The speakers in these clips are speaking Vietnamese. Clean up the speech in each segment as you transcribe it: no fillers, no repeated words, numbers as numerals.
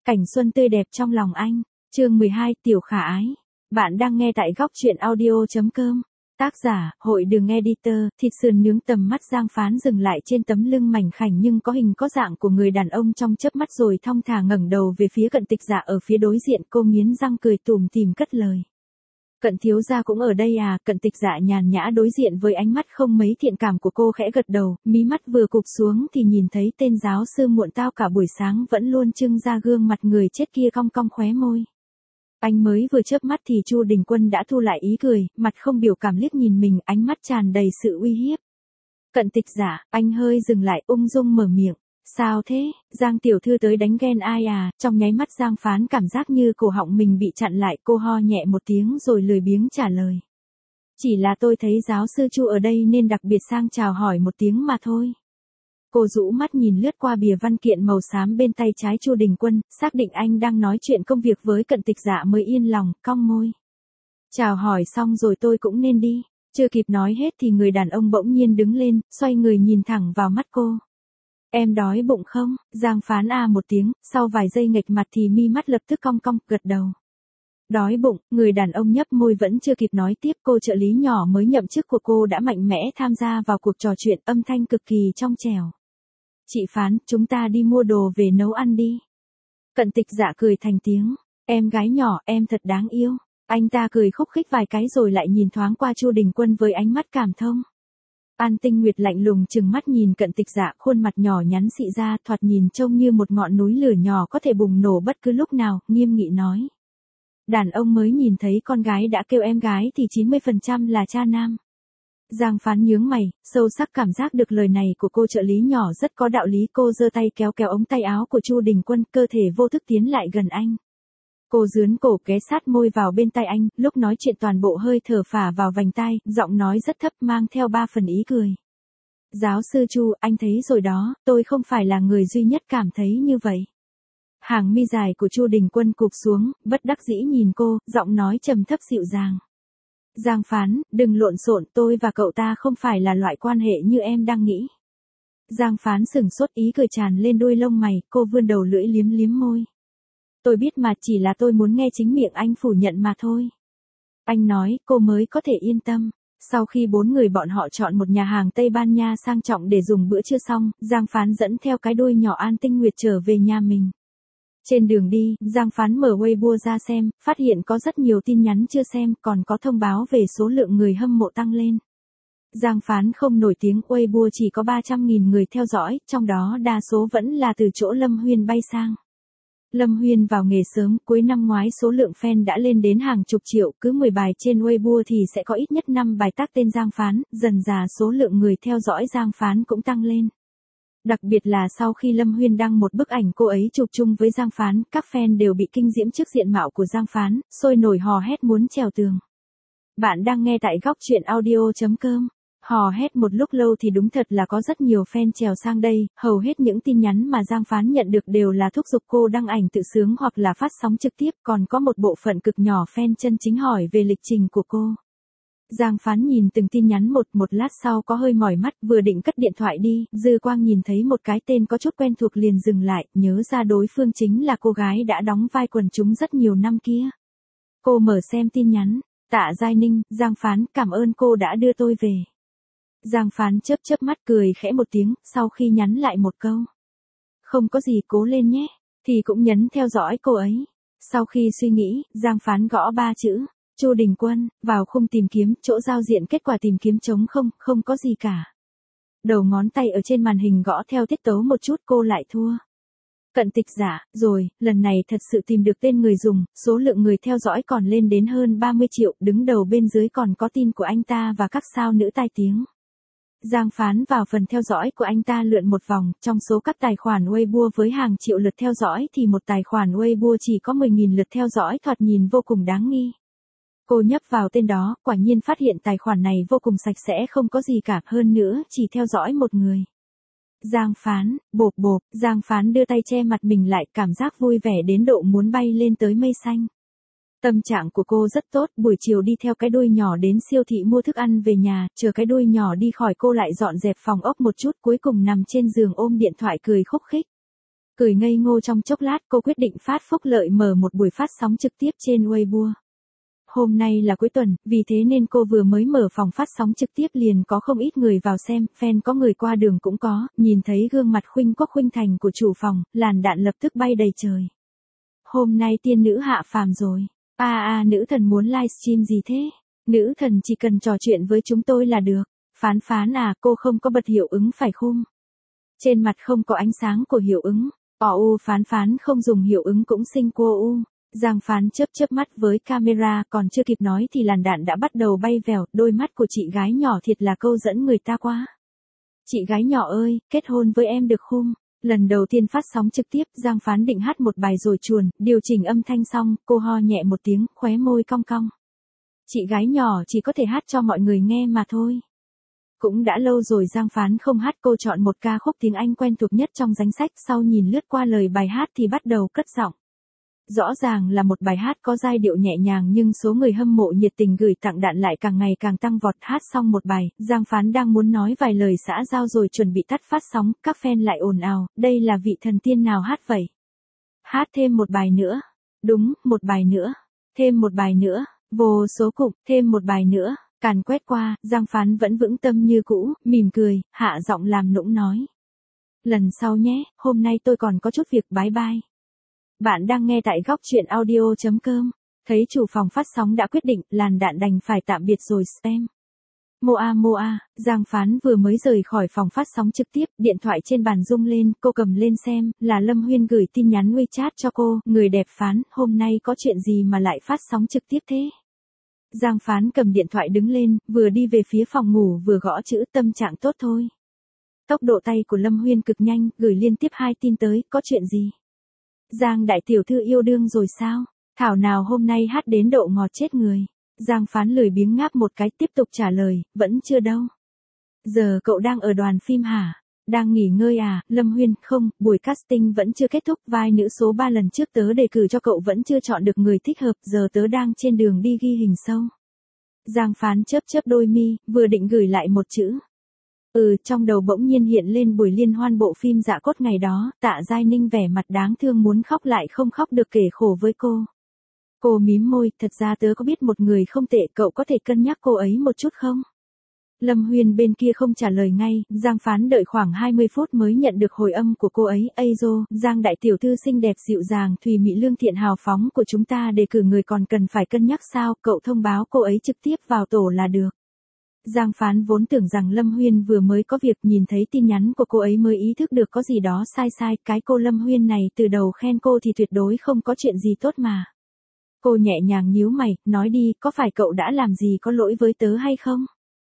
Cảnh xuân tươi đẹp trong lòng anh. Chương 12, Tiểu Khả Ái. Bạn đang nghe tại góc truyện audio.com. Tác giả, Hội Đường Editor. Thịt sườn nướng tầm mắt Giang Phán dừng lại trên tấm lưng mảnh khảnh nhưng có hình có dạng của người đàn ông trong chớp mắt rồi thong thả ngẩng đầu về phía Cận Tịch Dạ ở phía đối diện. Cô nghiến răng cười tủm tỉm cất lời. Cận thiếu gia cũng ở đây à? Cận Tịch Dạ nhàn nhã đối diện với ánh mắt không mấy thiện cảm của cô, khẽ gật đầu, mí mắt vừa cụp xuống thì nhìn thấy tên giáo sư muộn tao cả buổi sáng vẫn luôn trưng ra gương mặt người chết kia cong cong khóe môi. Anh mới vừa chớp mắt thì Chu Đình Quân đã thu lại ý cười, mặt không biểu cảm liếc nhìn mình, ánh mắt tràn đầy sự uy hiếp. Cận Tịch Dạ, anh hơi dừng lại, ung dung mở miệng. Sao thế, Giang tiểu thư tới đánh ghen ai à? Trong nháy mắt Giang Phán cảm giác như cổ họng mình bị chặn lại, cô ho nhẹ một tiếng rồi lười biếng trả lời. Chỉ là tôi thấy giáo sư Chu ở đây nên đặc biệt sang chào hỏi một tiếng mà thôi. Cô rũ mắt nhìn lướt qua bìa văn kiện màu xám bên tay trái Chu Đình Quân, xác định anh đang nói chuyện công việc với Cận Tịch Dạ mới yên lòng, cong môi. Chào hỏi xong rồi tôi cũng nên đi. Chưa kịp nói hết thì người đàn ông bỗng nhiên đứng lên, xoay người nhìn thẳng vào mắt cô. Em đói bụng không? Giang Phán một tiếng, sau vài giây nghệch mặt thì mi mắt lập tức cong cong, gật đầu. Đói bụng, người đàn ông nhấp môi vẫn chưa kịp nói tiếp, cô trợ lý nhỏ mới nhậm chức của cô đã mạnh mẽ tham gia vào cuộc trò chuyện, âm thanh cực kỳ trong trẻo. Chị Phán, chúng ta đi mua đồ về nấu ăn đi. Cận Tịch Dạ cười thành tiếng. Em gái nhỏ, em thật đáng yêu. Anh ta cười khúc khích vài cái rồi lại nhìn thoáng qua Chu Đình Quân với ánh mắt cảm thông. An Tinh Nguyệt lạnh lùng trừng mắt nhìn Cận Tịch Dạ, khuôn mặt nhỏ nhắn xị ra, thoạt nhìn trông như một ngọn núi lửa nhỏ có thể bùng nổ bất cứ lúc nào, nghiêm nghị nói. Đàn ông mới nhìn thấy con gái đã kêu em gái thì 90% là cha nam. Giang Phán nhướng mày, sâu sắc cảm giác được lời này của cô trợ lý nhỏ rất có đạo lý. Cô giơ tay kéo kéo ống tay áo của Chu Đình Quân, cơ thể vô thức tiến lại gần anh. Cô dướn cổ ghé sát môi vào bên tai anh, lúc nói chuyện toàn bộ hơi thở phả vào vành tai, giọng nói rất thấp mang theo 3 phần ý cười. Giáo sư Chu, anh thấy rồi đó, tôi không phải là người duy nhất cảm thấy như vậy. Hàng mi dài của Chu Đình Quân cụp xuống, bất đắc dĩ nhìn cô, giọng nói trầm thấp dịu dàng. Giang Phán, đừng lộn xộn, tôi và cậu ta không phải là loại quan hệ như em đang nghĩ. Giang Phán sừng sốt, ý cười tràn lên đuôi lông mày, cô vươn đầu lưỡi liếm liếm môi. Tôi biết mà, chỉ là tôi muốn nghe chính miệng anh phủ nhận mà thôi. Anh nói, cô mới có thể yên tâm. Sau khi 4 người bọn họ chọn một nhà hàng Tây Ban Nha sang trọng để dùng bữa trưa xong, Giang Phán dẫn theo cái đuôi nhỏ An Tinh Nguyệt trở về nhà mình. Trên đường đi, Giang Phán mở Weibo ra xem, phát hiện có rất nhiều tin nhắn chưa xem, còn có thông báo về số lượng người hâm mộ tăng lên. Giang Phán không nổi tiếng, Weibo chỉ có 300.000 người theo dõi, trong đó đa số vẫn là từ chỗ Lâm Huyên bay sang. Lâm Huyên vào nghề sớm, cuối năm ngoái số lượng fan đã lên đến hàng chục triệu, cứ 10 bài trên Weibo thì sẽ có ít nhất 5 bài tác tên Giang Phán, dần dà số lượng người theo dõi Giang Phán cũng tăng lên. Đặc biệt là sau khi Lâm Huyên đăng một bức ảnh cô ấy chụp chung với Giang Phán, các fan đều bị kinh diễm trước diện mạo của Giang Phán, sôi nổi hò hét muốn trèo tường. Bạn đang nghe tại góc truyện audio.com. Hò hét một lúc lâu thì đúng thật là có rất nhiều fan trèo sang đây, hầu hết những tin nhắn mà Giang Phán nhận được đều là thúc giục cô đăng ảnh tự sướng hoặc là phát sóng trực tiếp, còn có một bộ phận cực nhỏ fan chân chính hỏi về lịch trình của cô. Giang Phán nhìn từng tin nhắn một lát sau có hơi mỏi mắt, vừa định cất điện thoại đi, dư quang nhìn thấy một cái tên có chút quen thuộc liền dừng lại, nhớ ra đối phương chính là cô gái đã đóng vai quần chúng rất nhiều năm kia. Cô mở xem tin nhắn. Tạ Giai Ninh, Giang Phán, cảm ơn cô đã đưa tôi về. Giang Phán chớp chớp mắt cười khẽ một tiếng, sau khi nhắn lại một câu. Không có gì, cố lên nhé, thì cũng nhấn theo dõi cô ấy. Sau khi suy nghĩ, Giang Phán gõ 3 chữ. Chu Đình Quân, vào khung tìm kiếm, chỗ giao diện kết quả tìm kiếm trống không, không có gì cả. Đầu ngón tay ở trên màn hình gõ theo tiết tấu một chút, cô lại thua. Cận Tịch Dạ, rồi, lần này thật sự tìm được tên người dùng, số lượng người theo dõi còn lên đến hơn 30 triệu, đứng đầu bên dưới còn có tin của anh ta và các sao nữ tai tiếng. Giang Phán vào phần theo dõi của anh ta lượn một vòng, trong số các tài khoản Weibo với hàng triệu lượt theo dõi thì một tài khoản Weibo chỉ có 10.000 lượt theo dõi, thoạt nhìn vô cùng đáng nghi. Cô nhấp vào tên đó, quả nhiên phát hiện tài khoản này vô cùng sạch sẽ, không có gì cả, hơn nữa chỉ theo dõi một người. Giang Phán, bộp bộp, Giang Phán đưa tay che mặt mình lại, cảm giác vui vẻ đến độ muốn bay lên tới mây xanh. Tâm trạng của cô rất tốt, buổi chiều đi theo cái đuôi nhỏ đến siêu thị mua thức ăn về nhà, chờ cái đuôi nhỏ đi khỏi cô lại dọn dẹp phòng ốc một chút, cuối cùng nằm trên giường ôm điện thoại cười khúc khích. Cười ngây ngô trong chốc lát cô quyết định phát phúc lợi mở một buổi phát sóng trực tiếp trên Weibo. Hôm nay là cuối tuần, vì thế nên cô vừa mới mở phòng phát sóng trực tiếp liền có không ít người vào xem, fan có người qua đường cũng có, nhìn thấy gương mặt khuynh quốc khuynh thành của chủ phòng, làn đạn lập tức bay đầy trời. Hôm nay tiên nữ hạ phàm rồi. Nữ thần muốn livestream gì thế? Nữ thần chỉ cần trò chuyện với chúng tôi là được. Phán phán cô không có bật hiệu ứng phải không? Trên mặt không có ánh sáng của hiệu ứng. Phán phán không dùng hiệu ứng cũng xinh cô u. Giang Phán chớp chớp mắt với camera còn chưa kịp nói thì làn đạn đã bắt đầu bay vèo, đôi mắt của chị gái nhỏ thiệt là câu dẫn người ta quá. Chị gái nhỏ ơi, kết hôn với em được không? Lần đầu tiên phát sóng trực tiếp, Giang Phán định hát một bài rồi chuồn, điều chỉnh âm thanh xong, cô ho nhẹ một tiếng, khóe môi cong cong. Chị gái nhỏ chỉ có thể hát cho mọi người nghe mà thôi. Cũng đã lâu rồi Giang Phán không hát, cô chọn một ca khúc tiếng Anh quen thuộc nhất trong danh sách, sau nhìn lướt qua lời bài hát thì bắt đầu cất giọng. Rõ ràng là một bài hát có giai điệu nhẹ nhàng nhưng số người hâm mộ nhiệt tình gửi tặng đạn lại càng ngày càng tăng vọt. Hát xong một bài, Giang Phán đang muốn nói vài lời xã giao rồi chuẩn bị tắt phát sóng, các fan lại ồn ào, đây là vị thần tiên nào hát vậy? Hát thêm một bài nữa. Đúng, một bài nữa. Thêm một bài nữa. Vô số cục, thêm một bài nữa. Càn quét qua, Giang Phán vẫn vững tâm như cũ, mỉm cười, hạ giọng làm nũng nói. Lần sau nhé, hôm nay tôi còn có chút việc, bye bye. Bạn đang nghe tại góc chuyện audio.com. Thấy chủ phòng phát sóng đã quyết định, làn đạn đành phải tạm biệt rồi spam. Moa, Giang Phán vừa mới rời khỏi phòng phát sóng trực tiếp, điện thoại trên bàn rung lên, cô cầm lên xem, là Lâm Huyên gửi tin nhắn WeChat cho cô, người đẹp Phán, hôm nay có chuyện gì mà lại phát sóng trực tiếp thế? Giang Phán cầm điện thoại đứng lên, vừa đi về phía phòng ngủ vừa gõ chữ tâm trạng tốt thôi. Tốc độ tay của Lâm Huyên cực nhanh, gửi liên tiếp 2 tin tới, có chuyện gì? Giang đại tiểu thư yêu đương rồi sao? Thảo nào hôm nay hát đến độ ngọt chết người. Giang Phán lười biếng ngáp một cái tiếp tục trả lời, vẫn chưa đâu. Giờ cậu đang ở đoàn phim hả? Đang nghỉ ngơi à? Lâm Huyên, không, buổi casting vẫn chưa kết thúc, vai nữ số 3 lần trước tớ đề cử cho cậu vẫn chưa chọn được người thích hợp, giờ tớ đang trên đường đi ghi hình sâu. Giang Phán chớp chớp đôi mi, vừa định gửi lại một chữ. Trong đầu bỗng nhiên hiện lên buổi liên hoan bộ phim Dạ Cốt ngày đó, Tạ Giai Ninh vẻ mặt đáng thương muốn khóc lại không khóc được kể khổ với cô. Cô mím môi, thật ra tớ có biết một người không tệ, cậu có thể cân nhắc cô ấy một chút không? Lâm Huyên bên kia không trả lời ngay, Giang Phán đợi khoảng 20 phút mới nhận được hồi âm của cô ấy. Giang đại tiểu thư xinh đẹp dịu dàng thùy mị lương thiện hào phóng của chúng ta đề cử người còn cần phải cân nhắc sao, cậu thông báo cô ấy trực tiếp vào tổ là được. Giang Phán vốn tưởng rằng Lâm Huyên vừa mới có việc, nhìn thấy tin nhắn của cô ấy mới ý thức được có gì đó sai, cái cô Lâm Huyên này từ đầu khen cô thì tuyệt đối không có chuyện gì tốt mà. Cô nhẹ nhàng nhíu mày, nói đi, có phải cậu đã làm gì có lỗi với tớ hay không?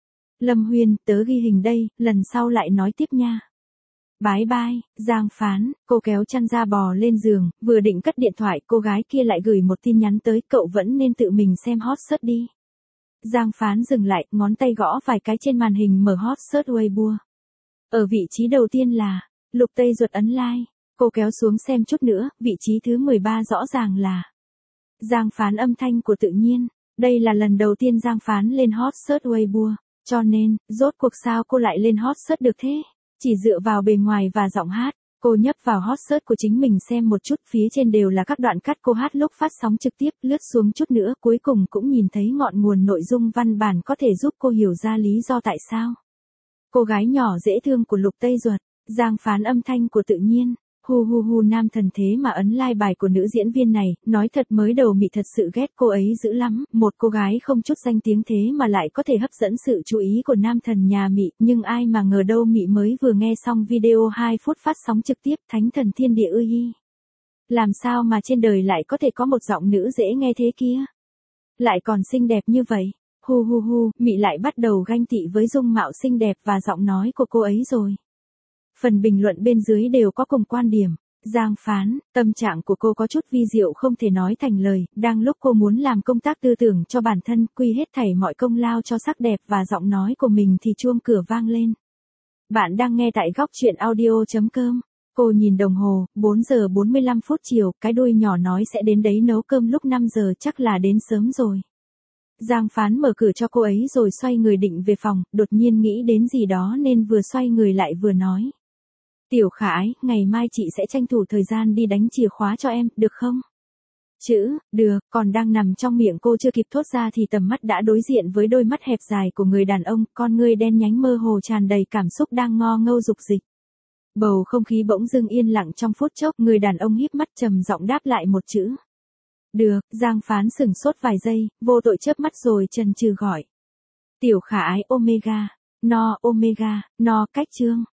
Lâm Huyên, tớ ghi hình đây, lần sau lại nói tiếp nha. Bye bye, Giang Phán, cô kéo chăn ra bò lên giường, vừa định cất điện thoại, cô gái kia lại gửi một tin nhắn tới, cậu vẫn nên tự mình xem hot search đi. Giang Phán dừng lại, ngón tay gõ vài cái trên màn hình mở hot search Weibo. Ở vị trí đầu tiên là, Lục Tây Duật ấn like, cô kéo xuống xem chút nữa, vị trí thứ 13 rõ ràng là Giang Phán âm thanh của tự nhiên. Đây là lần đầu tiên Giang Phán lên hot search Weibo, cho nên, rốt cuộc sao cô lại lên hot search được thế? Chỉ dựa vào bề ngoài và giọng hát. Cô nhấp vào hot search của chính mình xem một chút, phía trên đều là các đoạn cắt cô hát lúc phát sóng trực tiếp, lướt xuống chút nữa, cuối cùng cũng nhìn thấy ngọn nguồn nội dung văn bản có thể giúp cô hiểu ra lý do tại sao. Cô gái nhỏ dễ thương của Lục Tây Duật, Giang Phán âm thanh của tự nhiên. Hu nam thần thế mà ấn like bài của nữ diễn viên này, nói thật mới đầu Mị thật sự ghét cô ấy dữ lắm, một cô gái không chút danh tiếng thế mà lại có thể hấp dẫn sự chú ý của nam thần nhà Mị, nhưng ai mà ngờ đâu Mị mới vừa nghe xong video 2 phút phát sóng trực tiếp, thánh thần thiên địa ư hi. Làm sao mà trên đời lại có thể có một giọng nữ dễ nghe thế kia? Lại còn xinh đẹp như vậy. Mị lại bắt đầu ganh tị với dung mạo xinh đẹp và giọng nói của cô ấy rồi. Phần bình luận bên dưới đều có cùng quan điểm. Giang Phán, tâm trạng của cô có chút vi diệu không thể nói thành lời, đang lúc cô muốn làm công tác tư tưởng cho bản thân, quy hết thảy mọi công lao cho sắc đẹp và giọng nói của mình thì chuông cửa vang lên. Bạn đang nghe tại góc chuyện audio.com. Cô nhìn đồng hồ, 4 giờ 45 phút chiều, cái đuôi nhỏ nói sẽ đến đấy nấu cơm lúc 5 giờ chắc là đến sớm rồi. Giang Phán mở cửa cho cô ấy rồi xoay người định về phòng, đột nhiên nghĩ đến gì đó nên vừa xoay người lại vừa nói. Tiểu Khả Ái, ngày mai chị sẽ tranh thủ thời gian đi đánh chìa khóa cho em, được không? Chữ, được, còn đang nằm trong miệng cô chưa kịp thốt ra thì tầm mắt đã đối diện với đôi mắt hẹp dài của người đàn ông, con ngươi đen nhánh mơ hồ tràn đầy cảm xúc đang ngo ngâu dục dịch. Bầu không khí bỗng dưng yên lặng trong phút chốc, người đàn ông híp mắt trầm giọng đáp lại một chữ. Được, Giang Phán sửng sốt vài giây, vô tội chớp mắt rồi chần chừ gọi. Tiểu Khả Ái Omega, no Omega, no cách chương.